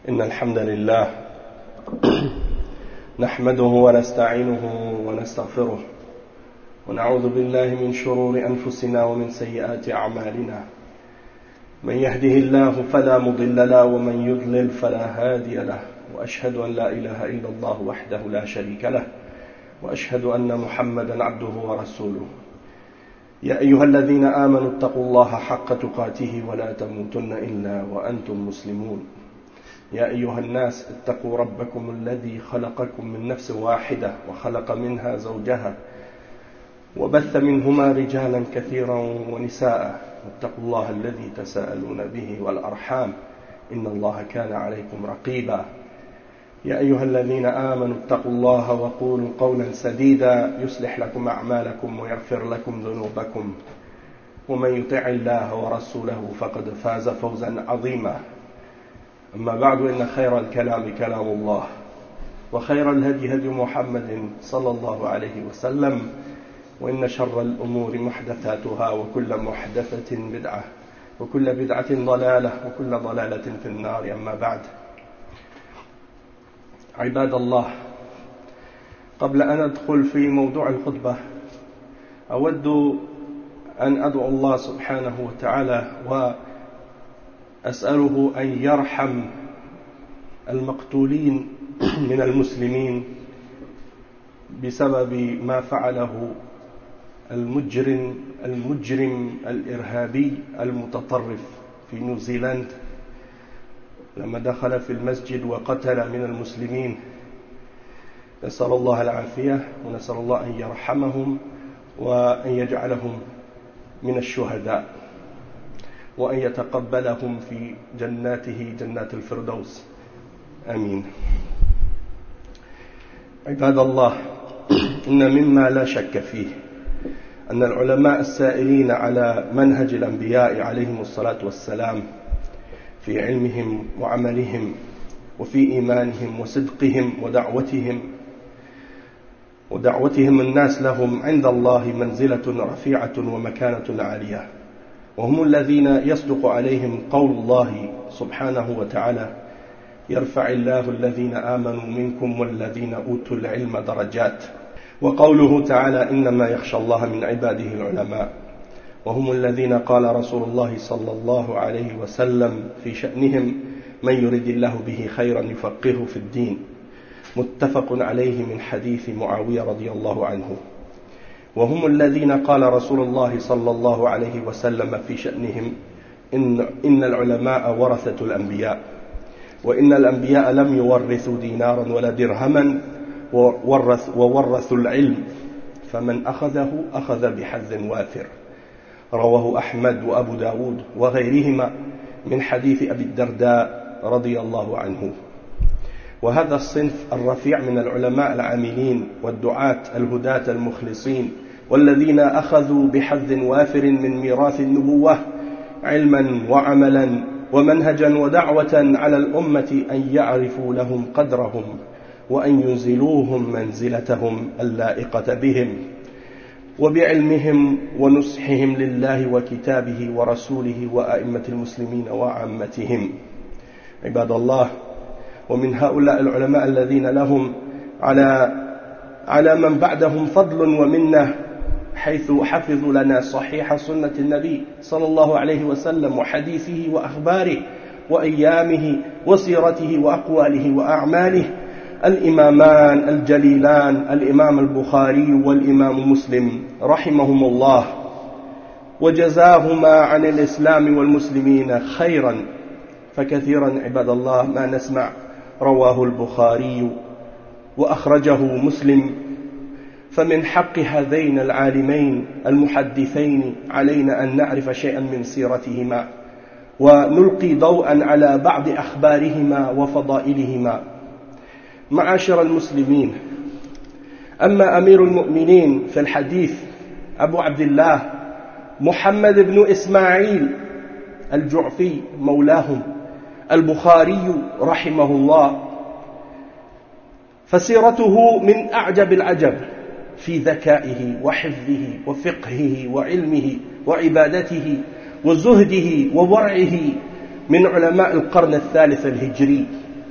إن الحمد لله نحمده ونستعينه ونستغفره ونعوذ بالله من شرور أنفسنا ومن سيئات أعمالنا. من يهده الله فلا مضل له ومن يضلل فلا هادي له، وأشهد أن لا إله إلا الله وحده لا شريك له، وأشهد أن محمدا عبده ورسوله. يا أيها الذين آمنوا اتقوا الله حق تقاته ولا تموتن إلا وأنتم مسلمون. يا أيها الناس اتقوا ربكم الذي خلقكم من نفس واحدة وخلق منها زوجها وبث منهما رجالا كثيرا ونساء، واتقوا الله الذي تساءلون به والأرحام إن الله كان عليكم رقيبا. يا أيها الذين آمنوا اتقوا الله وقولوا قولا سديدا يصلح لكم أعمالكم ويغفر لكم ذنوبكم، ومن يطع الله ورسوله فقد فاز فوزا عظيما. أما بعد، إن خير الكلام كلام الله، وخير الهدي هدي محمد صلى الله عليه وسلم، وإن شر الأمور محدثاتها، وكل محدثة بدعة، وكل بدعة ضلالة، وكل ضلالة في النار. أما بعد، عباد الله، قبل أن أدخل في موضوع الخطبة أود أن أدعو الله سبحانه وتعالى وأسأله أن يرحم المقتولين من المسلمين بسبب ما فعله المجرم الإرهابي المتطرف في نيوزيلندا لما دخل في المسجد وقتل من المسلمين. نسأل الله العافية، ونسأل الله أن يرحمهم وأن يجعلهم من الشهداء، وأن يتقبلهم في جناته جنات الفردوس، آمين. عباد الله، إن مما لا شك فيه أن العلماء السائرين على منهج الأنبياء عليهم الصلاة والسلام في علمهم وعملهم وفي إيمانهم وصدقهم ودعوتهم الناس لهم عند الله منزلة رفيعة ومكانة عالية، وهم الذين يصدق عليهم قول الله سبحانه وتعالى: يرفع الله الذين آمنوا منكم والذين أوتوا العلم درجات، وقوله تعالى: إنما يخشى الله من عباده العلماء، وهم الذين قال رسول الله صلى الله عليه وسلم في شأنهم: من يرد الله به خيرا يفقهه في الدين، متفق عليه من حديث معاوية رضي الله عنه. وهم الذين قال رسول الله صلى الله عليه وسلم في شأنهم: إن العلماء ورثة الأنبياء، وإن الأنبياء لم يورثوا دينارا ولا درهما وورثوا العلم، فمن أخذه أخذ بحظ وافر. رواه أحمد وأبو داود وغيرهما من حديث أبي الدرداء رضي الله عنه. وهذا الصنف الرفيع من العلماء العاملين والدعاة الهداة المخلصين، والذين أخذوا بحظ وافر من ميراث النبوة علما وعملا ومنهجا ودعوة على الأمة أن يعرفوا لهم قدرهم وأن ينزلوهم منزلتهم اللائقة بهم، وبعلمهم ونصحهم لله وكتابه ورسوله وأئمة المسلمين وعامتهم. عباد الله، ومن هؤلاء العلماء الذين لهم على من بعدهم فضل ومنة، حيث حفظوا لنا صحيح سنة النبي صلى الله عليه وسلم وحديثه وأخباره وأيامه وسيرته وأقواله وأعماله، الإمامان الجليلان الإمام البخاري والإمام مسلم رحمهم الله، وجزاهما عن الإسلام والمسلمين خيرا. فكثيرا عباد الله ما نسمع رواه البخاري وأخرجه مسلم، فمن حق هذين العالمين المحدثين علينا أن نعرف شيئا من سيرتهما ونلقي ضوءا على بعض أخبارهما وفضائلهما. معاشر المسلمين، أما أمير المؤمنين في الحديث أبو عبد الله محمد بن إسماعيل الجعفي مولاهم البخاري رحمه الله، فسيرته من أعجب العجب في ذكائه وحفظه وفقهه وعلمه وعبادته وزهده وورعه، من علماء القرن الثالث الهجري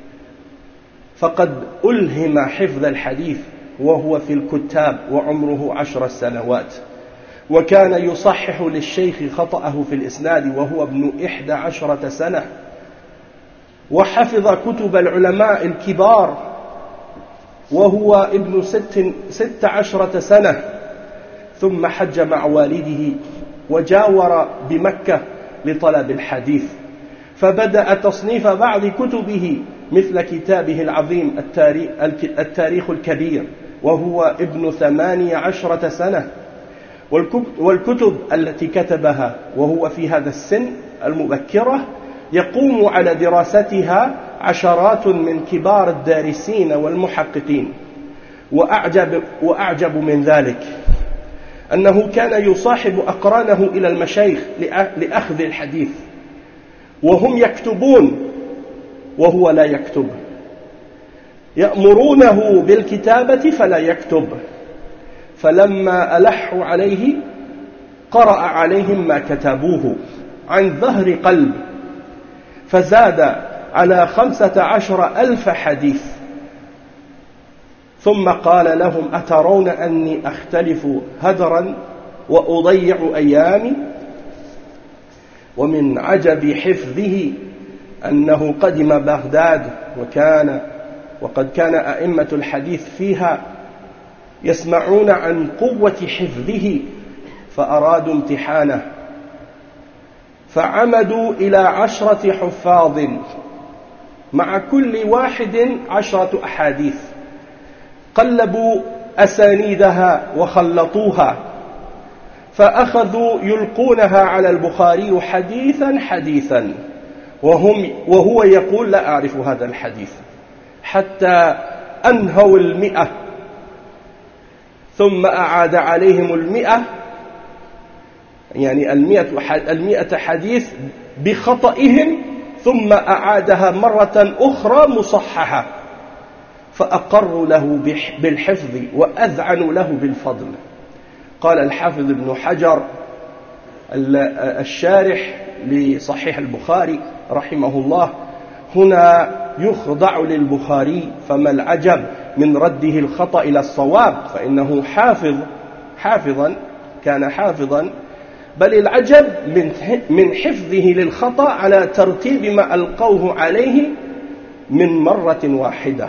فقد ألهم حفظ الحديث وهو في الكتاب وعمره 10 سنوات، وكان يصحح للشيخ خطأه في الإسناد وهو ابن 11 سنة، وحفظ كتب العلماء الكبار وهو ابن 16 سنة، ثم حج مع والده وجاور بمكة لطلب الحديث، فبدأ تصنيف بعض كتبه مثل كتابه العظيم التاريخ الكبير وهو ابن 18 سنة، والكتب التي كتبها وهو في هذا السن المبكرة يقوم على دراستها عشرات من كبار الدارسين والمحققين. وأعجب من ذلك أنه كان يصاحب أقرانه إلى المشايخ لأخذ الحديث، وهم يكتبون وهو لا يكتب، يأمرونه بالكتابة فلا يكتب، فلما ألحوا عليه قرأ عليهم ما كتبوه عن ظهر قلب، فزاد على 15,000 حديث، ثم قال لهم: أترون أني أختلف هدرا وأضيع أيامي؟ ومن عجب حفظه أنه قدم بغداد وقد كان أئمة الحديث فيها يسمعون عن قوة حفظه، فأرادوا امتحانه، فعمدوا إلى 10 حفاظ مع كل واحد 10 أحاديث، قلبوا أسانيدها وخلطوها، فأخذوا يلقونها على البخاري حديثا حديثا، وهو يقول: لا أعرف هذا الحديث، حتى أنهوا 100، ثم أعاد عليهم 100، يعني 100 حديث بخطئهم، ثم أعادها مرة أخرى مصححة، فأقروا له بالحفظ وأذعنوا له بالفضل. قال الحافظ ابن حجر الشارح لصحيح البخاري رحمه الله: هنا يخضع للبخاري، فما العجب من رده الخطأ إلى الصواب، فإنه كان حافظا، بل العجب من حفظه للخطأ على ترتيب ما ألقوه عليه من مرة واحدة.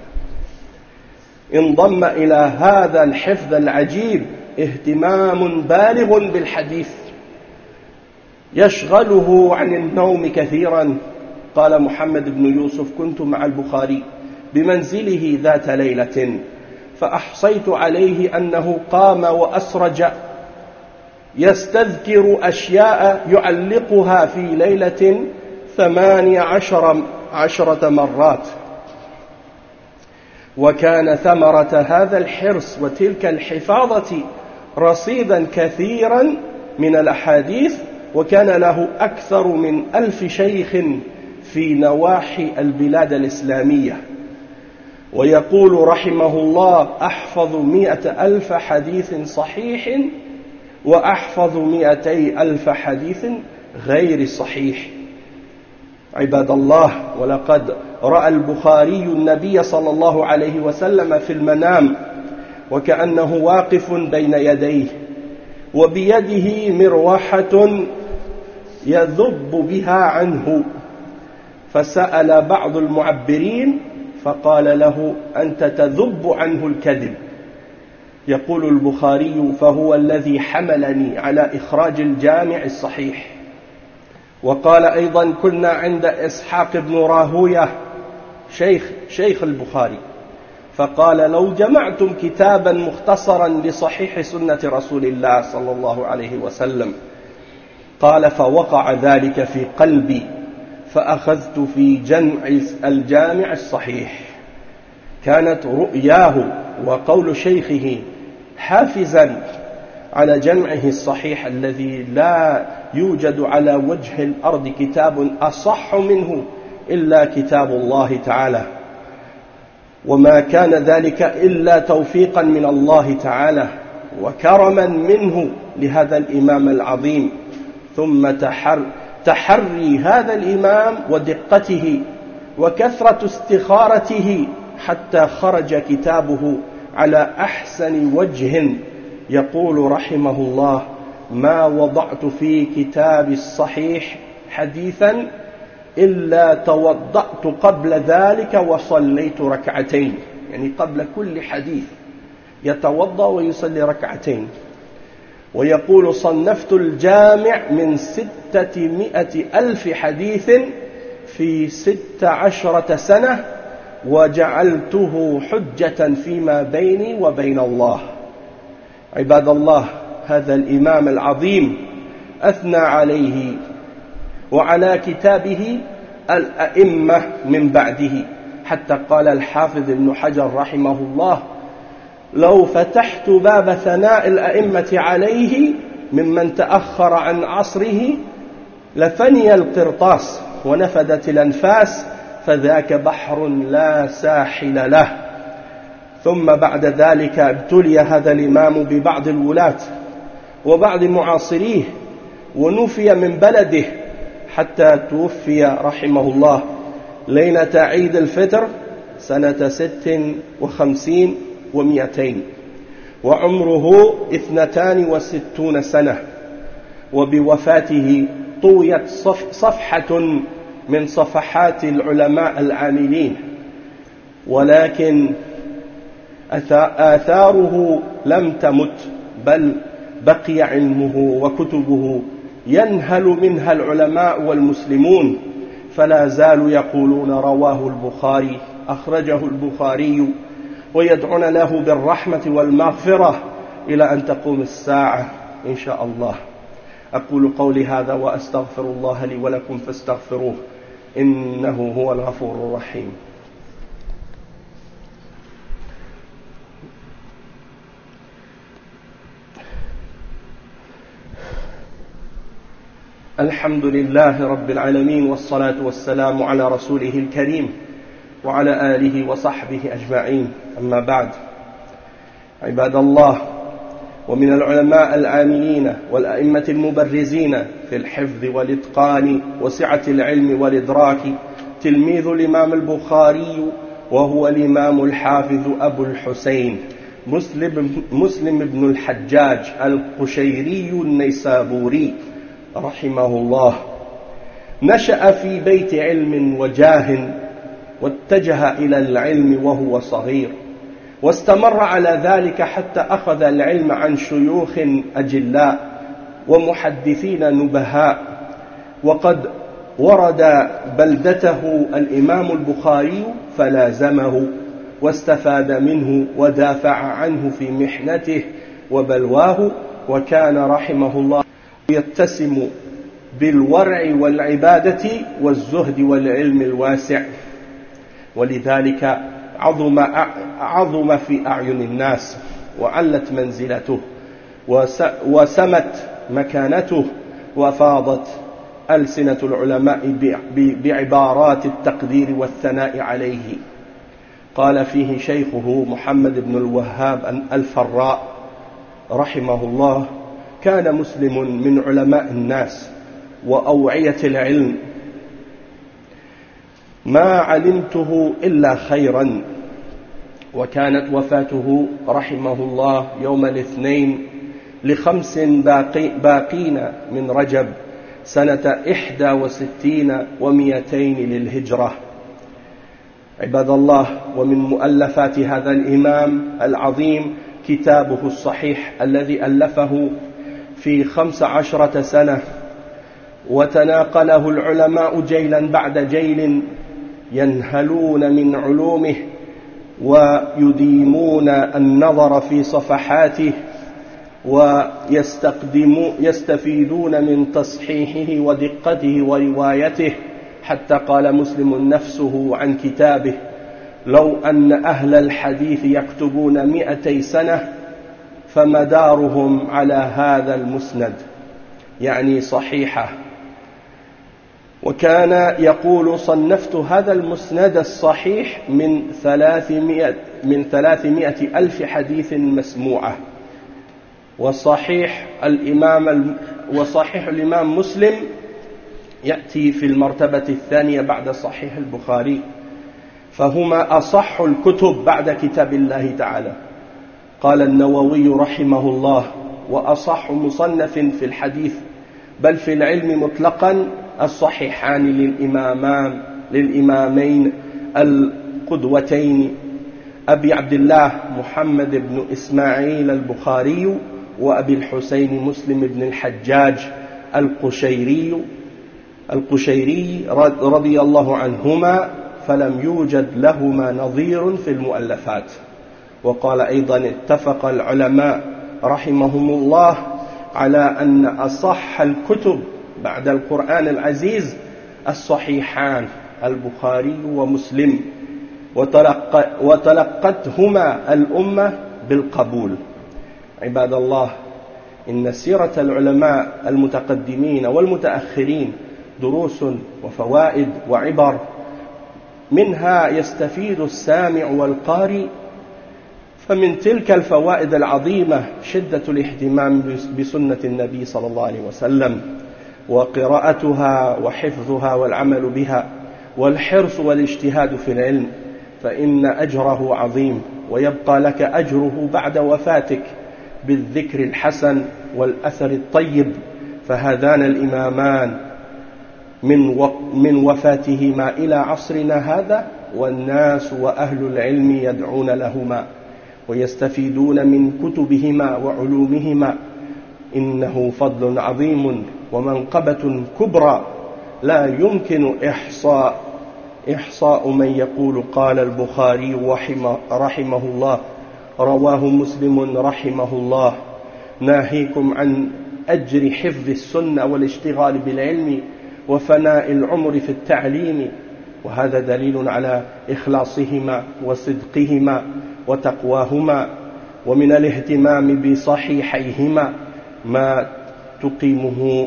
انضم إلى هذا الحفظ العجيب اهتمام بالغ بالحديث يشغله عن النوم كثيرا. قال محمد بن يوسف: كنت مع البخاري بمنزله ذات ليلة، فأحصيت عليه أنه قام وأسرج يستذكر أشياء يعلقها في ليلة 18 مرات. وكان ثمرة هذا الحرص وتلك الحفاظة رصيدا كثيرا من الأحاديث، وكان له أكثر من 1000 شيخ في نواحي البلاد الإسلامية. ويقول رحمه الله: أحفظ 100,000 حديث صحيح، وأحفظ 200,000 حديث غير صحيح. عباد الله، ولقد رأى البخاري النبي صلى الله عليه وسلم في المنام وكأنه واقف بين يديه، وبيده مروحة يذب بها عنه، فسأل بعض المعبرين فقال له: أنت تذب عنه الكذب. يقول البخاري: فهو الذي حملني على إخراج الجامع الصحيح. وقال أيضا: كنا عند إسحاق بن راهوية شيخ البخاري، فقال: لو جمعتم كتابا مختصرا لصحيح سنة رسول الله صلى الله عليه وسلم. قال: فوقع ذلك في قلبي، فأخذت في جمع الجامع الصحيح. كانت رؤياه وقول شيخه حافزا على جمعه الصحيح الذي لا يوجد على وجه الأرض كتاب أصح منه إلا كتاب الله تعالى، وما كان ذلك إلا توفيقا من الله تعالى وكرما منه لهذا الإمام العظيم. ثم تحري هذا الإمام ودقته وكثرة استخارته حتى خرج كتابه على أحسن وجه. يقول رحمه الله: ما وضعت في كتاب الصحيح حديثا إلا توضأت قبل ذلك وصليت ركعتين. يعني قبل كل حديث يتوضأ ويصلي ركعتين. ويقول: صنفت الجامع من 600,000 حديث في 16 سنة وجعلته حجة فيما بيني وبين الله. عباد الله، هذا الإمام العظيم أثنى عليه وعلى كتابه الأئمة من بعده، حتى قال الحافظ ابن حجر رحمه الله: لو فتحت باب ثناء الأئمة عليه ممن تأخر عن عصره لفني القرطاس ونفدت الأنفاس، فذاك بحر لا ساحل له. ثم بعد ذلك ابتلي هذا الإمام ببعض الولاة وبعض معاصريه ونفي من بلده حتى توفي رحمه الله ليلة عيد الفطر سنة 56 و200، وعمره 62 سنة. وبوفاته طويت صفحة من صفحات العلماء العاملين، ولكن آثاره لم تمت، بل بقي علمه وكتبه ينهل منها العلماء والمسلمون، فلا زالوا يقولون: رواه البخاري، أخرجه البخاري، ويدعون له بالرحمة والمغفرة إلى أن تقوم الساعة إن شاء الله. أقول قولي هذا وأستغفر الله لي ولكم فاستغفروه إنه هو الغفور الرحيم. الحمد لله رب العالمين، والصلاة والسلام على رسوله الكريم وعلى آله وصحبه أجمعين. أما بعد، عباد الله، ومن العلماء العاملين والأئمة المبرزين في الحفظ والإتقان وسعة العلم والإدراك تلميذ الإمام البخاري، وهو الإمام الحافظ أبو الحسين مسلم بن الحجاج القشيري النيسابوري رحمه الله. نشأ في بيت علم وجاه، واتجه إلى العلم وهو صغير، واستمر على ذلك حتى أخذ العلم عن شيوخ أجلاء ومحدثين نبهاء. وقد ورد بلدته الإمام البخاري فلازمه واستفاد منه ودافع عنه في محنته وبلواه، وكان رحمه الله يتسم بالورع والعبادة والزهد والعلم الواسع، ولذلك عظم في أعين الناس، وعلت منزلته، وسمت مكانته، وفاضت ألسنة العلماء بعبارات التقدير والثناء عليه. قال فيه شيخه محمد بن الوهاب الفراء رحمه الله: كان مسلم من علماء الناس وأوعية العلم، ما علمته إلا خيرا. وكانت وفاته رحمه الله يوم الاثنين ل5 باقين من رجب سنة 61 و200 للهجرة. عباد الله، ومن مؤلفات هذا الإمام العظيم كتابه الصحيح الذي ألفه في 15 سنة، وتناقله العلماء جيلا بعد جيل، ينهلون من علومه ويديمون النظر في صفحاته، ويستفيدون من تصحيحه ودقته وروايته، حتى قال مسلم نفسه عن كتابه: لو أن أهل الحديث يكتبون 200 سنة فمدارهم على هذا المسند، يعني صحيحة. وكان يقول: صنفت هذا المسند الصحيح من 300,000 حديث مسموعة. وصحيح الإمام مسلم يأتي في المرتبة الثانية بعد صحيح البخاري، فهما أصح الكتب بعد كتاب الله تعالى. قال النووي رحمه الله: وأصح مصنف في الحديث بل في العلم مطلقا الصحيحان للإمامين القدوتين أبي عبد الله محمد بن إسماعيل البخاري وأبي الحسين مسلم بن الحجاج القشيري رضي الله عنهما، فلم يوجد لهما نظير في المؤلفات. وقال أيضا: اتفق العلماء رحمهم الله على أن أصح الكتب بعد القرآن العزيز الصحيحان البخاري ومسلم، وتلقتهما الأمة بالقبول. عباد الله، إن سيرة العلماء المتقدمين والمتأخرين دروس وفوائد وعبر، منها يستفيد السامع والقارئ. فمن تلك الفوائد العظيمة شدة الاهتمام بسنة النبي صلى الله عليه وسلم، وقراءتها وحفظها والعمل بها، والحرص والاجتهاد في العلم، فإن أجره عظيم، ويبقى لك أجره بعد وفاتك بالذكر الحسن والأثر الطيب. فهذان الإمامان من وفاتهما إلى عصرنا هذا، والناس وأهل العلم يدعون لهما ويستفيدون من كتبهما وعلومهما. إنه فضل عظيم ومنقبة كبرى لا يمكن إحصاء من يقول قال البخاري رحمه الله، رواه مسلم رحمه الله، ناهيكم عن أجر حفظ السنة والاشتغال بالعلم وفناء العمر في التعليم. وهذا دليل على إخلاصهما وصدقهما وتقواهما. ومن الاهتمام بصحيحيهما ما تقيمه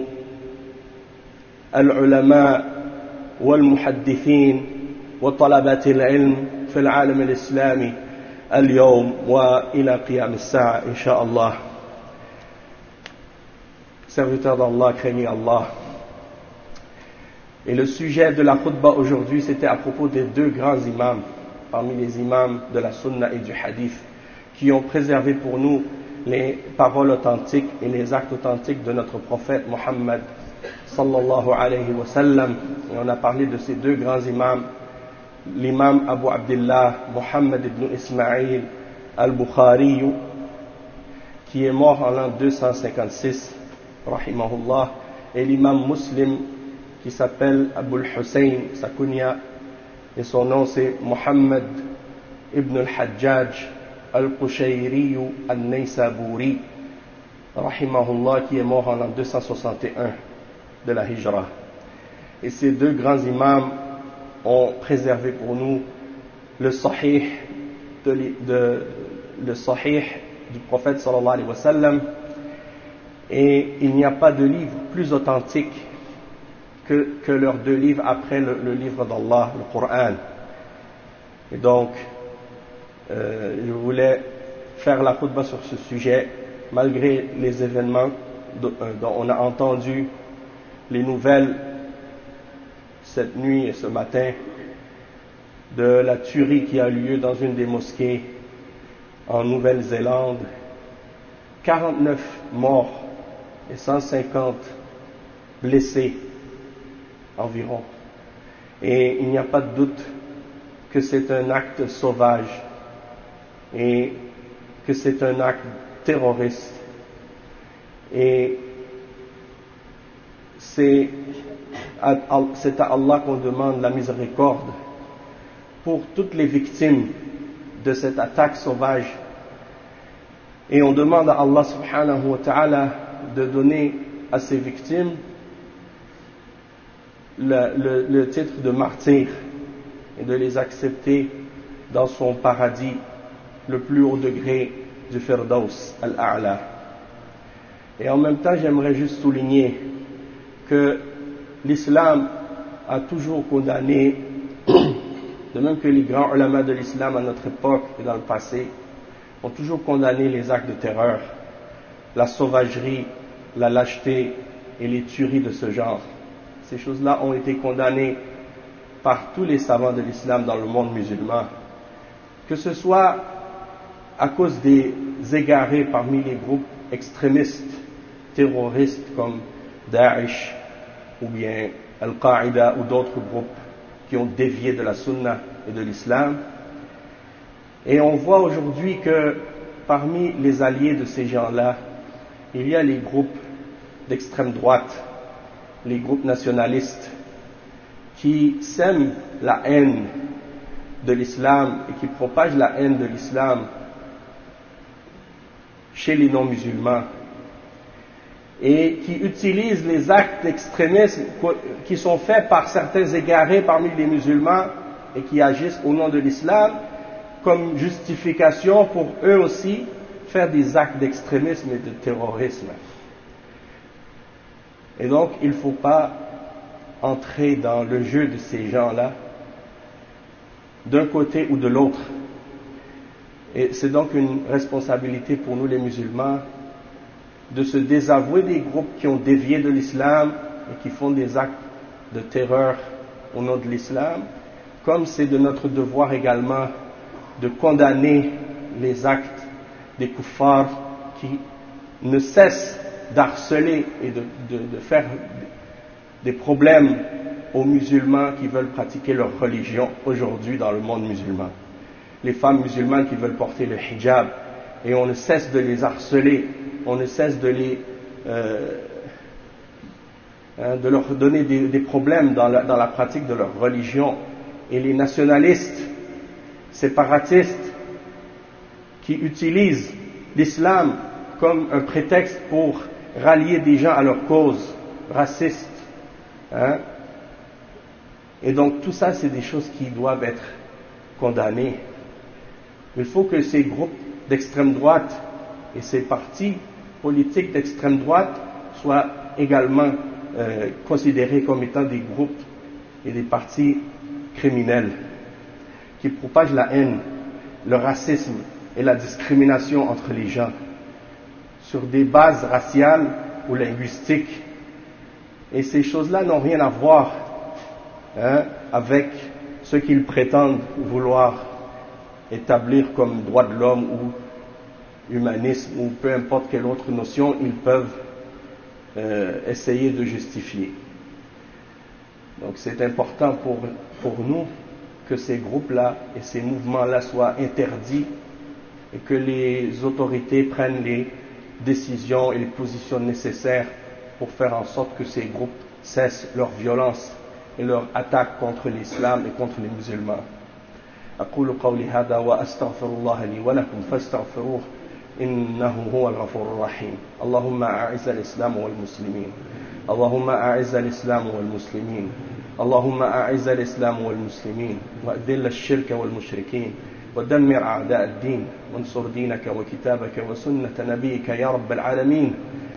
العلماء والمحدثين وطلبة العلم في العالم الإسلامي اليوم وإلى قيام الساعة إن شاء الله. Serviteurs d'Allah, craignez Allah. Et le sujet de la khutbah aujourd'hui, c'était à propos des deux grands imams, parmi les imams de la sunna et du hadith, qui ont préservé pour nous les paroles authentiques et les actes authentiques de notre prophète Mohammed sallallahu alayhi wa sallam. Et on a parlé de ces deux grands imams, l'imam Abu Abdullah Muhammad ibn Ismail al-Bukhari, qui est mort en l'an 256, rahimahullah, et l'imam Muslim qui s'appelle Abu al-Hussein, sa kunya, et son nom c'est Muhammad ibn al-Hajjaj al-Qushayri al-Naysaburi, rahimahullah, qui est mort en l'an 261 de la Hijra. Et ces deux grands imams ont préservé pour nous le sahih du prophète sallallahu alayhi wa sallam, et il n'y a pas de livre plus authentique que leurs deux livres après le livre d'Allah, le Coran. Et donc je voulais faire la khutbah sur ce sujet malgré les événements dont on a entendu les nouvelles cette nuit et ce matin de la tuerie qui a eu lieu dans une des mosquées en Nouvelle-Zélande. 49 morts et 150 blessés environ. Et il n'y a pas de doute que c'est un acte sauvage et que c'est un acte terroriste. Et c'est à Allah qu'on demande la miséricorde pour toutes les victimes de cette attaque sauvage. Et on demande à Allah subhanahu wa ta'ala de donner à ces victimes le titre de martyr et de les accepter dans son paradis, le plus haut degré du Firdaus al-A'la. Et en même temps, j'aimerais juste souligner que l'islam a toujours condamné, de même que les grands ulama de l'islam à notre époque et dans le passé, ont toujours condamné les actes de terreur, la sauvagerie, la lâcheté et les tueries de ce genre. Ces choses-là ont été condamnées par tous les savants de l'islam dans le monde musulman, que ce soit à cause des égarés parmi les groupes extrémistes, terroristes comme Daesh ou bien Al-Qaïda ou d'autres groupes qui ont dévié de la sunna et de l'islam. Et on voit aujourd'hui que parmi les alliés de ces gens-là, il y a les groupes d'extrême droite, les groupes nationalistes, qui sèment la haine de l'islam et qui propagent la haine de l'islam chez les non-musulmans et qui utilisent les actes d'extrémisme qui sont faits par certains égarés parmi les musulmans et qui agissent au nom de l'islam comme justification pour eux aussi faire des actes d'extrémisme et de terrorisme. Et donc il ne faut pas entrer dans le jeu de ces gens-là d'un côté ou de l'autre. Et c'est donc une responsabilité pour nous les musulmans de se désavouer des groupes qui ont dévié de l'islam et qui font des actes de terreur au nom de l'islam, comme c'est de notre devoir également de condamner les actes des kuffars qui ne cessent d'harceler et de faire des problèmes aux musulmans qui veulent pratiquer leur religion aujourd'hui dans le monde musulman. Les femmes musulmanes qui veulent porter le hijab, et on ne cesse de les harceler, on ne cesse de leur donner des problèmes dans la pratique de leur religion. Et les nationalistes, séparatistes, qui utilisent l'islam comme un prétexte pour rallier des gens à leur cause, racistes. Et donc tout ça, c'est des choses qui doivent être condamnées. Il faut que ces groupes d'extrême droite et ces partis politiques d'extrême droite soient également considérés comme étant des groupes et des partis criminels qui propagent la haine, le racisme et la discrimination entre les gens sur des bases raciales ou linguistiques. Et ces choses-là n'ont rien à voir avec ce qu'ils prétendent vouloir établir comme droit de l'homme ou humanisme ou peu importe quelle autre notion ils peuvent essayer de justifier. Donc c'est important pour nous que ces groupes-là et ces mouvements-là soient interdits et que les autorités prennent les décisions et les positions nécessaires pour faire en sorte que ces groupes cessent leur violence et leur attaque contre l'islam et contre les musulmans. أقول قولي هذا وأستغفر الله لي ولكم فاستغفروه إنه هو الغفور الرحيم. اللهم أعز الإسلام والمسلمين. اللهم أعز الإسلام والمسلمين. اللهم أعز الإسلام والمسلمين وأذل الشرك والمشركين ودمر أعداء الدين وانصر دينك وكتابك وسنة نبيك يا رب العالمين.